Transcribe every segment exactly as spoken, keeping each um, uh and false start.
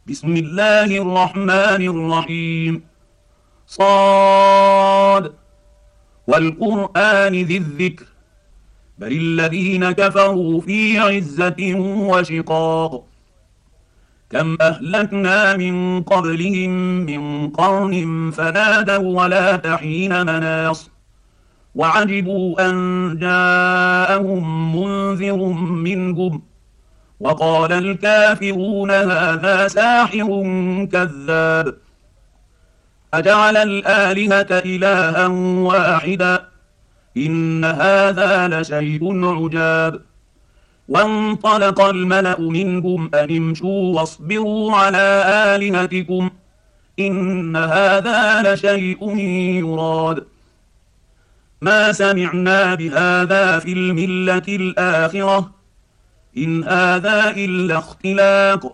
بسم الله الرحمن الرحيم. صاد والقرآن ذي الذكر بل الذين كفروا في عزة وشقاق. كم أهلكنا من قبلهم من قرن فنادوا ولا حين مناص وعجبوا أن جاءهم منذر منهم وقال الكافرون هذا ساحر كذاب. أجعل الآلهة إلها واحدا إن هذا لشيء عجاب. وانطلق الملأ منهم أن امشوا واصبروا على آلهتكم إن هذا لشيء يراد. ما سمعنا بهذا في الملة الآخرة إن هذا إلا اختلاق.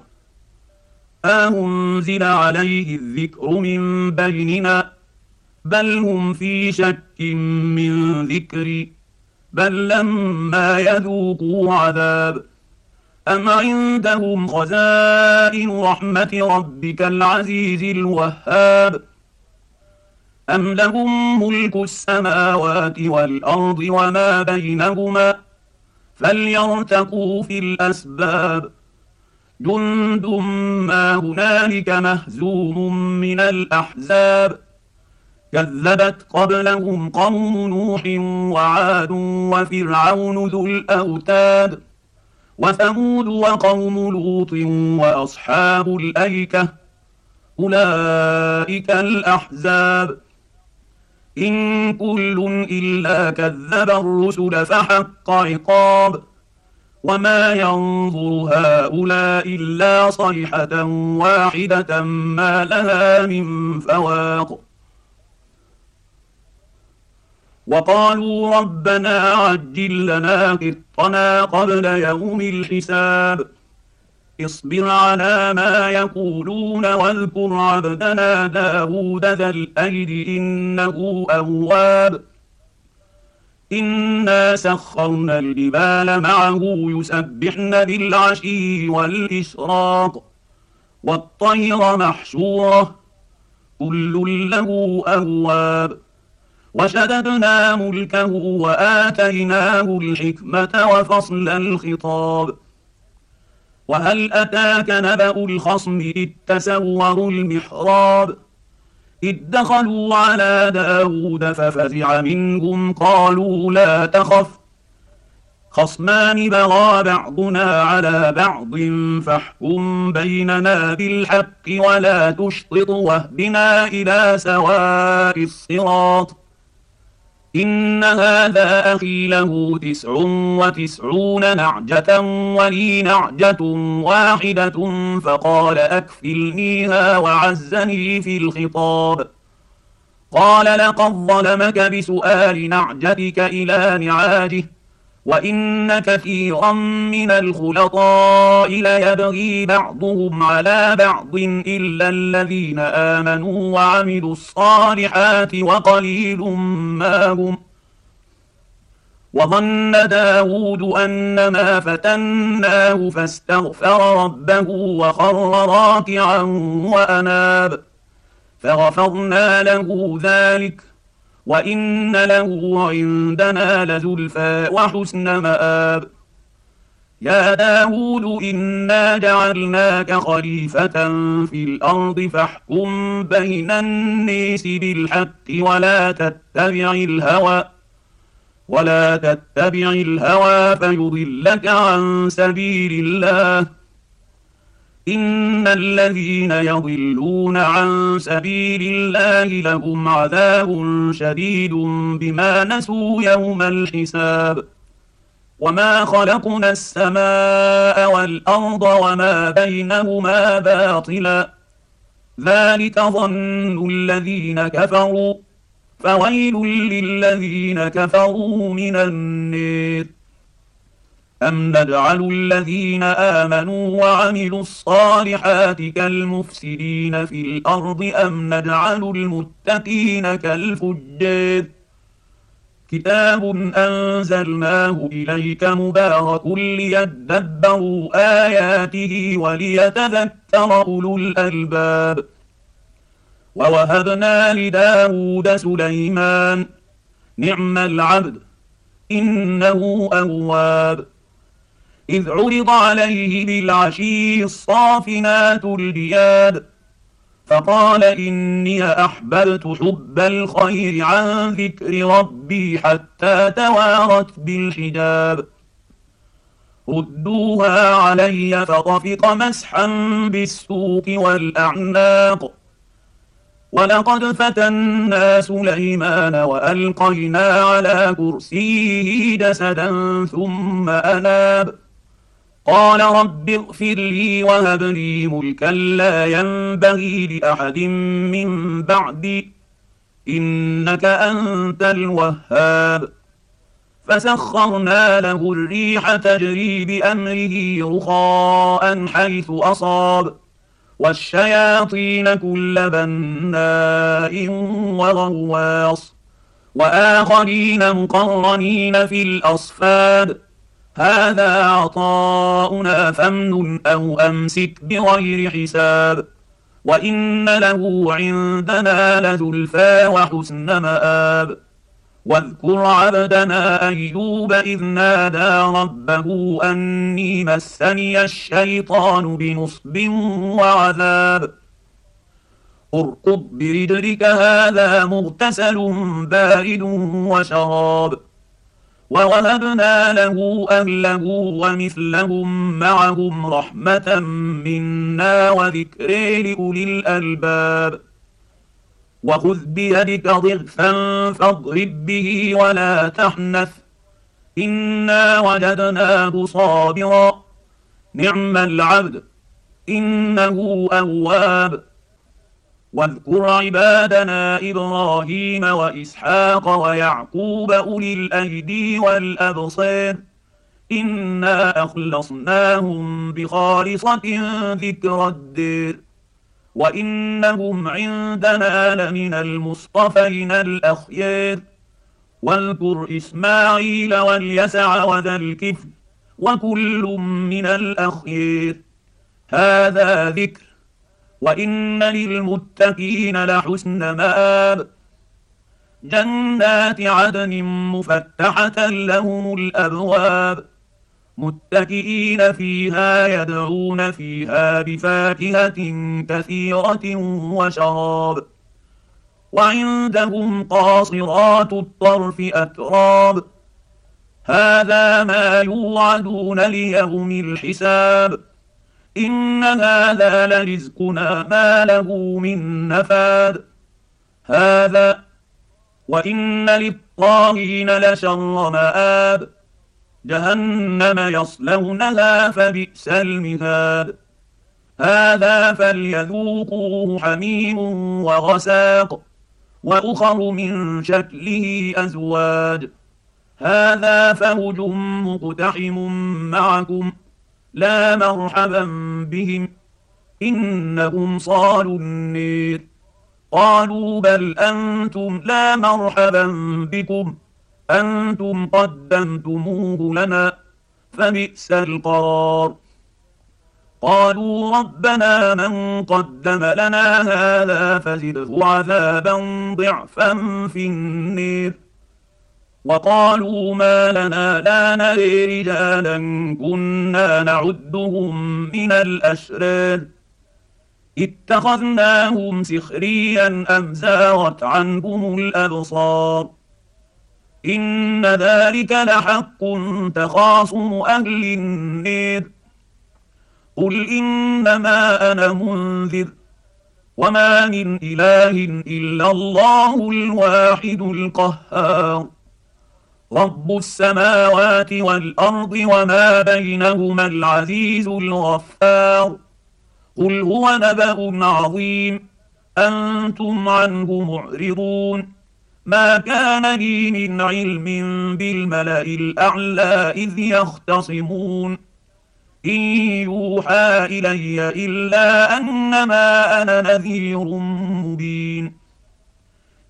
أنزل عليه الذكر من بيننا بل هم في شك من ذكري بل لما يذوقوا عذاب. أم عندهم خزائن رحمة ربك العزيز الوهاب أم لهم ملك السماوات والأرض وما بينهما فليرتقوا في الأسباب. جند ما هنالك مهزوم من الأحزاب كذبت قبلهم قوم نوح وعاد وفرعون ذو الأوتاد وثمود وقوم لوط وأصحاب الأيكة أولئك الأحزاب. إن كل إلا كذب الرسل فحق عقاب. وما ينظر هؤلاء إلا صيحة واحدة ما لها من فواق. وقالوا ربنا عجل لنا قطنا قبل يوم الحساب. اصبر على ما يقولون واذكر عبدنا داود ذا الأيد إنه أواب. إنا سخرنا الجبال معه يسبحن بالعشي والإشراق والطير محشورة كل له أواب. وشددنا ملكه وآتيناه الحكمة وفصل الخطاب. وهل أتاك نبأ الخصم إذ تسوروا المحراب إذ دخلوا على داود ففزع منهم قالوا لا تخف خصمان بغى بعضنا على بعض فاحكم بيننا بالحق ولا تشطط واهدنا إلى سواء الصراط. إن هذا أخي له تسع وتسعون نعجة ولي نعجة واحدة فقال أكفلنيها وعزني في الخطاب. قال لقد ظلمك بسؤال نعجتك إلى نعاجه وإن كثيرا من الخلطاء ليبغي بعضهم على بعض إلا الذين آمنوا وعملوا الصالحات وقليل ما هم. وظن داود أنما فتناه فاستغفر ربه وخر راكعا وأناب فغفرنا له ذلك وإن له عندنا لزلفى وحسن مآب. يا داود إنا جعلناك خليفة في الأرض فاحكم بين الناس بالحق ولا تتبع الهوى ولا تتبع الهوى فيضلك عن سبيل الله. إن الذين يضلون عن سبيل الله لهم عذاب شديد بما نسوا يوم الحساب. وما خلقنا السماء والأرض وما بينهما باطلا ذلك ظن الذين كفروا فويل للذين كفروا من النار. أم نجعل الذين آمنوا وعملوا الصالحات كالمفسدين في الأرض أم نجعل المتقين كالفجار كتاب أنزلناه إليك مبارك ليدبروا آياته وليتذكر أولو الألباب. ووهبنا لداود سليمان نعم العبد إنه أواب. إذ عرض عليه بالعشي الصافنات الجياد فقال إني أحببت حب الخير عن ذكر ربي حتى توارت بالحجاب. ردوها علي فطفق مسحا بالسوق والأعناق. ولقد فتنا سليمان وألقينا على كرسيه جسدا ثم أناب قال رب اغفر لي وهب لي ملكا لا ينبغي لأحد من بعدي إنك أنت الوهاب. فسخرنا له الريح تجري بأمره رخاء حيث أصاب والشياطين كل بناء وغواص وآخرين مقرنين في الأصفاد هذا عطاؤنا فامنن أو أمسك بغير حساب وإن له عندنا لزلفى وحسن مآب. واذكر عبدنا أيوب إذ نادى ربه أني مسني الشيطان بنصب وعذاب. اركض برجلك هذا مغتسل بارد وشراب. ووهبنا له أهله ومثلهم معهم رحمة منا وذكر لأولي الألباب. وخذ بيدك ضغثا فاضرب به ولا تحنث إنا وجدناه صابرا نعم العبد إنه أواب. واذكر عبادنا إبراهيم وإسحاق ويعقوب أولي الأيدي والأبصار إنا أخلصناهم بخالصة ذكر الدير وإنهم عندنا لمن المصطفين الأخيار. واذكر إسماعيل واليسع وذا الكفل وكل من الأخيار هذا ذكر وإن للمتقين لحسن مآب. جنات عدن مفتحة لهم الأبواب متكئين فيها يدعون فيها بفاكهة كثيرة وشراب. وعندهم قاصرات الطرف أتراب هذا ما يوعدون ليوم الحساب إن هذا لرزقنا ما له من نفاد. هذا وإن للطاغين لشر مآب جهنم يصلونها فبئس المهاد. هذا فليذوقوه حميم وغساق وأخر من شكله أزواج هذا فوج مقتحم معكم لا مرحبا بهم إنهم صالوا النير. قالوا بل أنتم لا مرحبا بكم أنتم قدمتموه لنا فبئس القرار. قالوا ربنا من قدم لنا هذا فزده عذابا ضعفا في النير. وقالوا ما لنا لا نري رجالا كنا نعدهم من الأشرار اتخذناهم سخريا أم زاغت عنهم الأبصار إن ذلك لحق تخاصم أهل النير. قل إنما أنا منذر وما من إله إلا الله الواحد القهار رب السماوات والأرض وما بينهما العزيز الغفار. قل هو نبأ عظيم أنتم عنه معرضون ما كان لي من علم بالملأ الأعلى إذ يختصمون إن يوحى إلي إلا أنما أنا نذير مبين.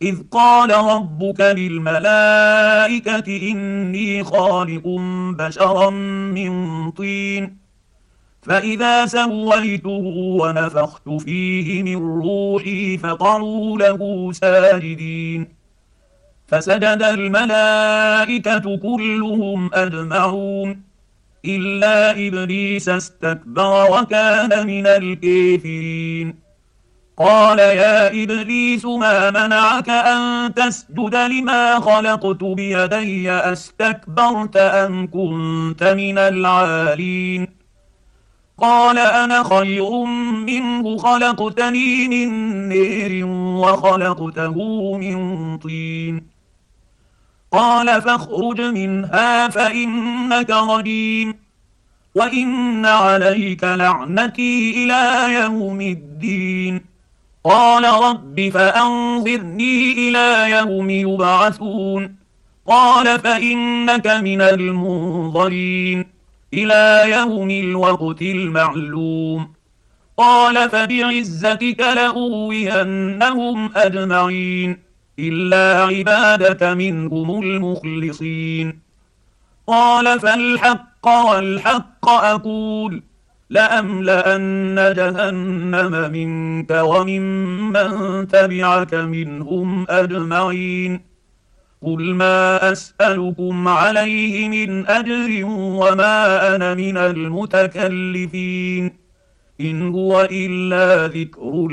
إذ قال ربك للملائكة إني خالق بشرا من طين فإذا سويته ونفخت فيه من روحي فقعوا له ساجدين فسجد الملائكة كلهم أجمعون إلا إبليس استكبر وكان من الكافرين قال يا إبليس ما منعك أن تسجد لما خلقت بيدي أستكبرت أم كنت من العالين قال أنا خير منه خلقتني من نار وخلقته من طين قال فاخرج منها فإنك رجيم وإن عليك لعنتي إلى يوم الدين قال رب فأنظرني إلى يوم يبعثون قال فإنك من المنظرين إلى يوم الوقت المعلوم قال فبعزتك لأغوينهم أجمعين إلا عبادك منهم المخلصين قال فالحق والحق أقول لأملأن جهنم منك وممن تبعك منهم أجمعين قل ما أسألكم عليه من أجر وما أنا من المتكلفين إن هو إلا ذكر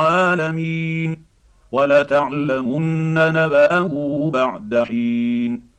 للعالمين ولتعلمن نبأه بعد حين